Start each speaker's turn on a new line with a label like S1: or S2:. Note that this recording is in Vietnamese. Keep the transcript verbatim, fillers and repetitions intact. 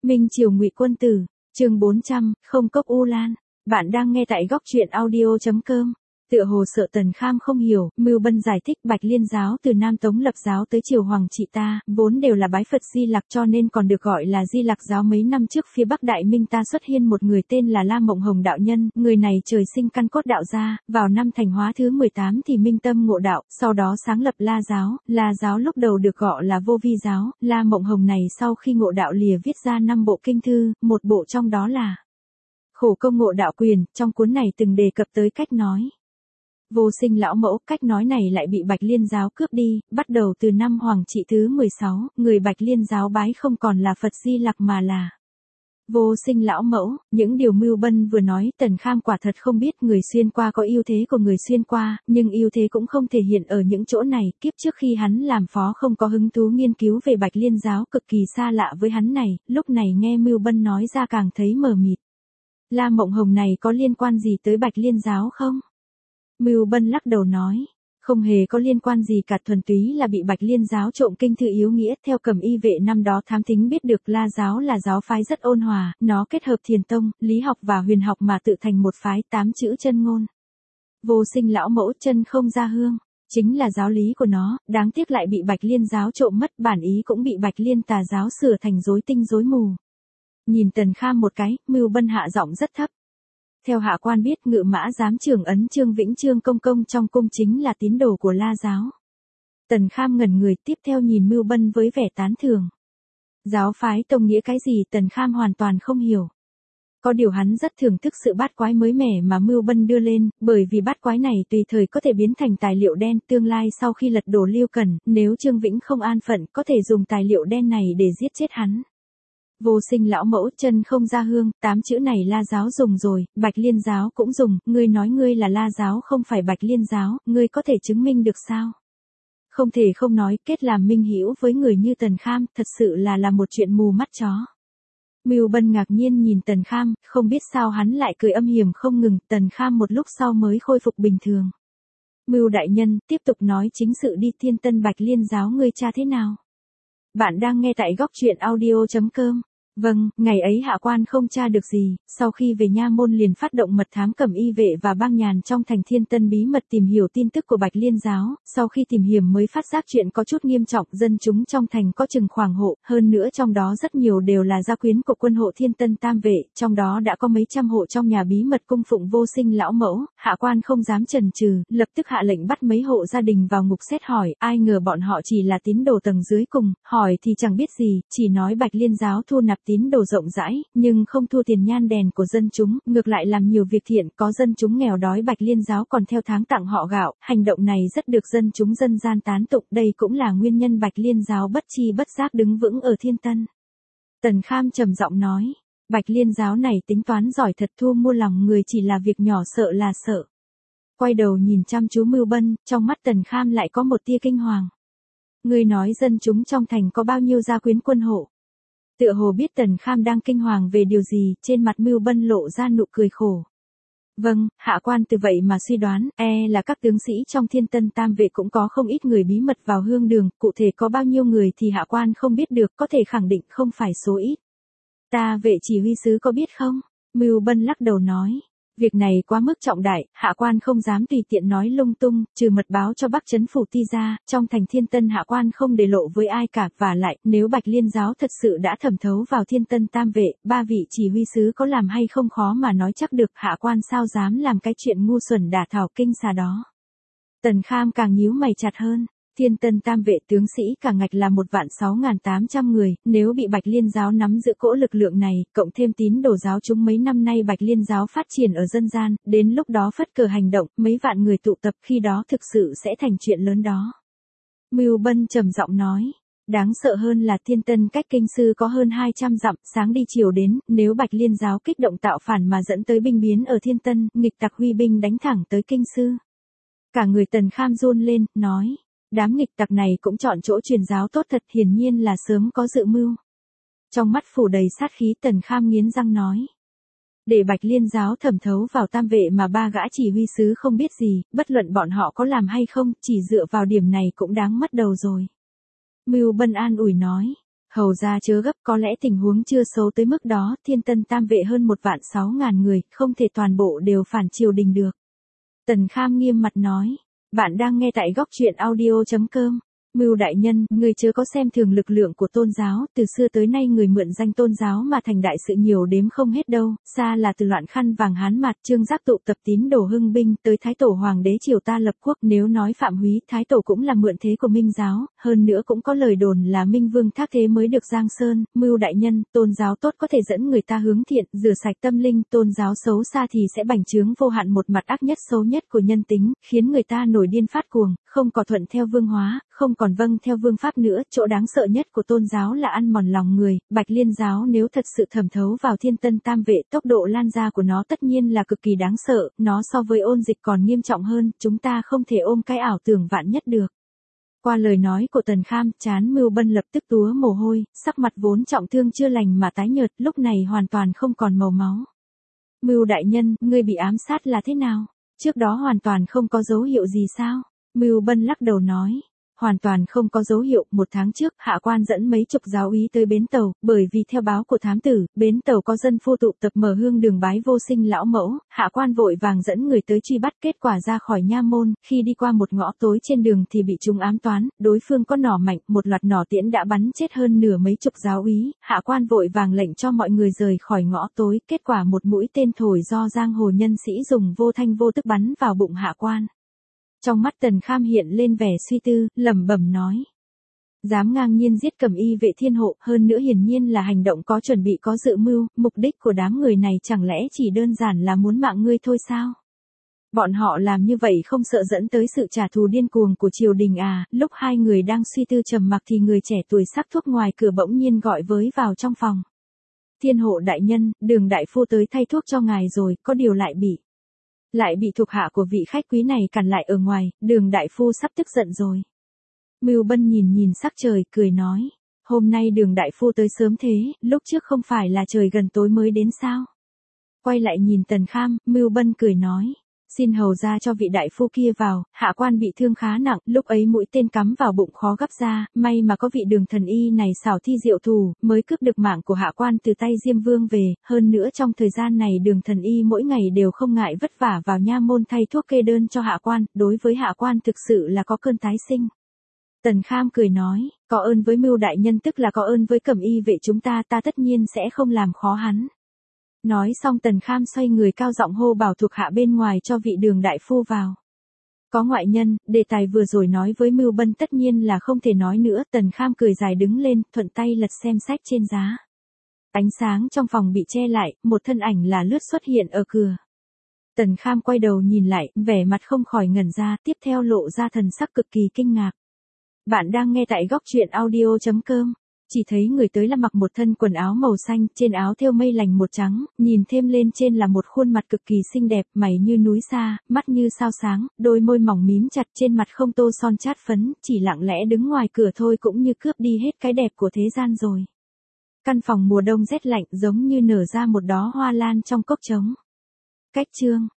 S1: Minh Triều Ngụy Quân Tử, chương bốn trăm, không cốc U Lan. Bạn đang nghe tại góc truyện audio chấm com. Tựa hồ sợ Tần Kham không hiểu, Mưu Bân giải thích Bạch Liên giáo từ Nam Tống lập giáo tới triều hoàng trị ta, vốn đều là bái Phật Di Lặc cho nên còn được gọi là Di Lặc giáo. Mấy năm trước phía Bắc Đại Minh ta xuất hiện một người tên là La Mộng Hồng đạo nhân, người này trời sinh căn cốt đạo gia, vào năm Thành Hóa thứ mười tám thì minh tâm ngộ đạo, sau đó sáng lập La giáo. La giáo lúc đầu được gọi là Vô Vi giáo. La Mộng Hồng này sau khi ngộ đạo lìa viết ra năm bộ kinh thư, một bộ trong đó là Khổ Công Ngộ Đạo Quyền. Trong cuốn này từng đề cập tới cách nói vô sinh lão mẫu. Cách nói này lại bị Bạch Liên giáo cướp đi, bắt đầu từ năm Hoàng trị thứ mười sáu, người Bạch Liên giáo bái không còn là Phật Di Lặc mà là vô sinh lão mẫu. Những điều Mưu Bân vừa nói Tần Kham quả thật không biết. Người xuyên qua có ưu thế của người xuyên qua, nhưng ưu thế cũng không thể hiện ở những chỗ này. Kiếp trước khi hắn làm phó không có hứng thú nghiên cứu về Bạch Liên giáo, cực kỳ xa lạ với hắn này, lúc này nghe Mưu Bân nói ra càng thấy mờ mịt. La Mộng Hồng này có liên quan gì tới Bạch Liên giáo không? Mưu Bân lắc đầu nói, không hề có liên quan gì cả, thuần túy là bị Bạch Liên giáo trộm kinh thư yếu nghĩa. Theo Cẩm Y Vệ năm đó thám thính biết được, La giáo là giáo phái rất ôn hòa, nó kết hợp thiền tông, lý học và huyền học mà tự thành một phái. Tám chữ chân ngôn, vô sinh lão mẫu, chân không ra hương, chính là giáo lý của nó, đáng tiếc lại bị Bạch Liên giáo trộm mất, bản ý cũng bị Bạch Liên tà giáo sửa thành rối tinh rối mù. Nhìn Tần Kham một cái, Mưu Bân hạ giọng rất thấp. Theo hạ quan biết, Ngự Mã giám trưởng ấn Trương Vĩnh Trương công công trong cung chính là tín đồ của La giáo. Tần Kham ngẩn người, tiếp theo nhìn Mưu Bân với vẻ tán thưởng. Giáo phái tông nghĩa cái gì Tần Kham hoàn toàn không hiểu. Có điều hắn rất thưởng thức sự bát quái mới mẻ mà Mưu Bân đưa lên, bởi vì bát quái này tùy thời có thể biến thành tài liệu đen. Tương lai sau khi lật đổ Lưu Cẩn, nếu Trương Vĩnh không an phận, có thể dùng tài liệu đen này để giết chết hắn. Vô sinh lão mẫu, chân không ra hương, tám chữ này La giáo dùng rồi, Bạch Liên giáo cũng dùng. Ngươi nói ngươi là La giáo không phải Bạch Liên giáo, ngươi có thể chứng minh được sao? Không thể không nói, kết làm minh hữu với người như Tần Kham, thật sự là là một chuyện mù mắt chó. Mưu Bân ngạc nhiên nhìn Tần Kham, không biết sao hắn lại cười âm hiểm không ngừng. Tần Kham một lúc sau mới khôi phục bình thường. Mưu đại nhân, tiếp tục nói chính sự đi. Thiên Tân Bạch Liên giáo ngươi tra thế nào? Bạn đang nghe tại góc truyện audio chấm com. Vâng, ngày ấy hạ quan không tra được gì, sau khi về nha môn liền phát động mật thám Cẩm Y Vệ và bang nhàn trong thành Thiên Tân bí mật tìm hiểu tin tức của Bạch Liên giáo. Sau khi tìm hiểu mới phát giác chuyện có chút nghiêm trọng, dân chúng trong thành có chừng khoảng hộ, hơn nữa trong đó rất nhiều đều là gia quyến của quân hộ Thiên Tân Tam Vệ, trong đó đã có mấy trăm hộ trong nhà bí mật cung phụng vô sinh lão mẫu. Hạ quan không dám chần chừ, lập tức hạ lệnh bắt mấy hộ gia đình vào ngục xét hỏi, ai ngờ bọn họ chỉ là tín đồ tầng dưới cùng, hỏi thì chẳng biết gì, chỉ nói Bạch Liên giáo thu nạp tín đồ rộng rãi, nhưng không thu tiền nhan đèn của dân chúng, ngược lại làm nhiều việc thiện. Có dân chúng nghèo đói Bạch Liên giáo còn theo tháng tặng họ gạo, hành động này rất được dân chúng dân gian tán tụng. Đây cũng là nguyên nhân Bạch Liên giáo bất chi bất giác đứng vững ở Thiên Tân. Tần Kham trầm giọng nói, Bạch Liên giáo này tính toán giỏi thật, thu mua lòng người chỉ là việc nhỏ, sợ là sợ. Quay đầu nhìn chăm chú Mưu Bân, trong mắt Tần Kham lại có một tia kinh hoàng. Ngươi nói dân chúng trong thành có bao nhiêu gia quyến quân hộ? Tựa hồ biết Tần Kham đang kinh hoàng về điều gì, trên mặt Mưu Bân lộ ra nụ cười khổ. Vâng, hạ quan từ vậy mà suy đoán, e là các tướng sĩ trong Thiên Tân Tam Vệ cũng có không ít người bí mật vào hương đường, cụ thể có bao nhiêu người thì hạ quan không biết được, có thể khẳng định không phải số ít. Ta Vệ chỉ huy sứ có biết không? Mưu Bân lắc đầu nói. Việc này quá mức trọng đại, hạ quan không dám tùy tiện nói lung tung, trừ mật báo cho Bắc Trấn Phủ Ti ra, trong thành Thiên Tân hạ quan không để lộ với ai cả. Và lại, nếu Bạch Liên giáo thật sự đã thẩm thấu vào Thiên Tân Tam Vệ, ba vị chỉ huy sứ có làm hay không khó mà nói chắc được, hạ quan sao dám làm cái chuyện ngu xuẩn đả thảo kinh xà đó. Tần Kham càng nhíu mày chặt hơn. Thiên Tân Tam Vệ tướng sĩ cả ngạch là một vạn sáu ngàn tám trăm người, nếu bị Bạch Liên giáo nắm giữ cỗ lực lượng này, cộng thêm tín đồ giáo chúng mấy năm nay Bạch Liên giáo phát triển ở dân gian, đến lúc đó phất cờ hành động, mấy vạn người tụ tập, khi đó thực sự sẽ thành chuyện lớn đó. Mưu Bân trầm giọng nói, đáng sợ hơn là Thiên Tân cách kinh sư có hơn hai trăm dặm, sáng đi chiều đến, nếu Bạch Liên giáo kích động tạo phản mà dẫn tới binh biến ở Thiên Tân, nghịch tặc huy binh đánh thẳng tới kinh sư. Cả người Tần Kham run lên, nói. Đám nghịch tặc này cũng chọn chỗ truyền giáo tốt thật, hiển nhiên là sớm có dự mưu. Trong mắt phủ đầy sát khí, Tần Kham nghiến răng nói. Để Bạch Liên giáo thẩm thấu vào Tam Vệ mà ba gã chỉ huy sứ không biết gì, bất luận bọn họ có làm hay không, chỉ dựa vào điểm này cũng đáng mất đầu rồi. Mưu Bân an ủi nói. Hầu ra chớ gấp, có lẽ tình huống chưa xấu tới mức đó, Thiên Tân Tam Vệ hơn một vạn sáu ngàn người, không thể toàn bộ đều phản triều đình được. Tần Kham nghiêm mặt nói, bạn đang nghe tại góc truyện audio.com. Mưu đại nhân, người chớ có xem thường lực lượng của tôn giáo, từ xưa tới nay người mượn danh tôn giáo mà thành đại sự nhiều đếm không hết đâu, xa là từ loạn khăn vàng Hán Mạt, Trương Giác tụ tập tín đồ hưng binh, tới Thái Tổ Hoàng đế triều ta lập quốc, nếu nói Phạm Húy, Thái Tổ cũng là mượn thế của Minh giáo, hơn nữa cũng có lời đồn là Minh Vương thác thế mới được Giang Sơn. Mưu đại nhân, tôn giáo tốt có thể dẫn người ta hướng thiện, rửa sạch tâm linh, tôn giáo xấu xa thì sẽ bành trướng vô hạn một mặt ác nhất xấu nhất của nhân tính, khiến người ta nổi điên phát cuồng, không có thuận theo vương hóa, không còn vâng theo vương pháp nữa. Chỗ đáng sợ nhất của tôn giáo là ăn mòn lòng người. Bạch Liên giáo nếu thật sự thẩm thấu vào Thiên Tân Tam Vệ, tốc độ lan ra của nó tất nhiên là cực kỳ đáng sợ, nó so với ôn dịch còn nghiêm trọng hơn, chúng ta không thể ôm cái ảo tưởng vạn nhất được. Qua lời nói của Tần Kham, trán Mưu Bân lập tức túa mồ hôi, sắc mặt vốn trọng thương chưa lành mà tái nhợt, lúc này hoàn toàn không còn màu máu. Mưu đại nhân, ngươi bị ám sát là thế nào? Trước đó hoàn toàn không có dấu hiệu gì sao? Mưu Bân lắc đầu nói, hoàn toàn không có dấu hiệu. Một tháng trước, hạ quan dẫn mấy chục giáo úy tới bến tàu, bởi vì theo báo của thám tử, bến tàu có dân phu tụ tập mở hương đường bái vô sinh lão mẫu, hạ quan vội vàng dẫn người tới truy bắt, kết quả ra khỏi nha môn, khi đi qua một ngõ tối trên đường thì bị chúng ám toán, đối phương có nỏ mạnh, một loạt nỏ tiễn đã bắn chết hơn nửa mấy chục giáo úy, hạ quan vội vàng lệnh cho mọi người rời khỏi ngõ tối, kết quả một mũi tên thổi do giang hồ nhân sĩ dùng vô thanh vô tức bắn vào bụng hạ quan. Trong mắt Tần Kham hiện lên vẻ suy tư, lẩm bẩm nói. Dám ngang nhiên giết Cẩm Y vệ thiên hộ, hơn nữa hiển nhiên là hành động có chuẩn bị có dự mưu, mục đích của đám người này chẳng lẽ chỉ đơn giản là muốn mạng ngươi thôi sao? Bọn họ làm như vậy không sợ dẫn tới sự trả thù điên cuồng của triều đình à? Lúc hai người đang suy tư trầm mặc thì người trẻ tuổi sắc thuốc ngoài cửa bỗng nhiên gọi với vào trong phòng. Thiên hộ đại nhân, Đường đại phu tới thay thuốc cho ngài rồi, có điều lại bị lại bị thuộc hạ của vị khách quý này cản lại ở ngoài, Đường đại phu sắp tức giận rồi. Mưu Bân nhìn nhìn sắc trời, cười nói, hôm nay Đường đại phu tới sớm thế, lúc trước không phải là trời gần tối mới đến sao? Quay lại nhìn Tần Kham, Mưu Bân cười nói, xin hầu ra cho vị đại phu kia vào, hạ quan bị thương khá nặng, lúc ấy mũi tên cắm vào bụng khó gấp ra, may mà có vị Đường thần y này xảo thi diệu thủ, mới cướp được mạng của hạ quan từ tay Diêm Vương về, hơn nữa trong thời gian này Đường thần y mỗi ngày đều không ngại vất vả vào nha môn thay thuốc kê đơn cho hạ quan, đối với hạ quan thực sự là có cơn tái sinh. Tần Kham cười nói, có ơn với Mưu đại nhân tức là có ơn với Cẩm Y vệ chúng ta, ta tất nhiên sẽ không làm khó hắn. Nói xong Tần Kham xoay người cao giọng hô bảo thuộc hạ bên ngoài cho vị Đường đại phu vào. Có ngoại nhân, đề tài vừa rồi nói với Mưu Bân tất nhiên là không thể nói nữa. Tần Kham cười dài đứng lên, thuận tay lật xem sách trên giá. Ánh sáng trong phòng bị che lại, một thân ảnh là lướt xuất hiện ở cửa. Tần Kham quay đầu nhìn lại, vẻ mặt không khỏi ngẩn ra, tiếp theo lộ ra thần sắc cực kỳ kinh ngạc. Bạn đang nghe tại góc truyện audio.com. Chỉ thấy người tới là mặc một thân quần áo màu xanh, trên áo thêu mây lành một trắng, nhìn thêm lên trên là một khuôn mặt cực kỳ xinh đẹp, mày như núi sa, mắt như sao sáng, đôi môi mỏng mím chặt, trên mặt không tô son chát phấn, chỉ lặng lẽ đứng ngoài cửa thôi cũng như cướp đi hết cái đẹp của thế gian rồi. Căn phòng mùa đông rét lạnh giống như nở ra một đóa hoa lan trong cốc trống. Cách chương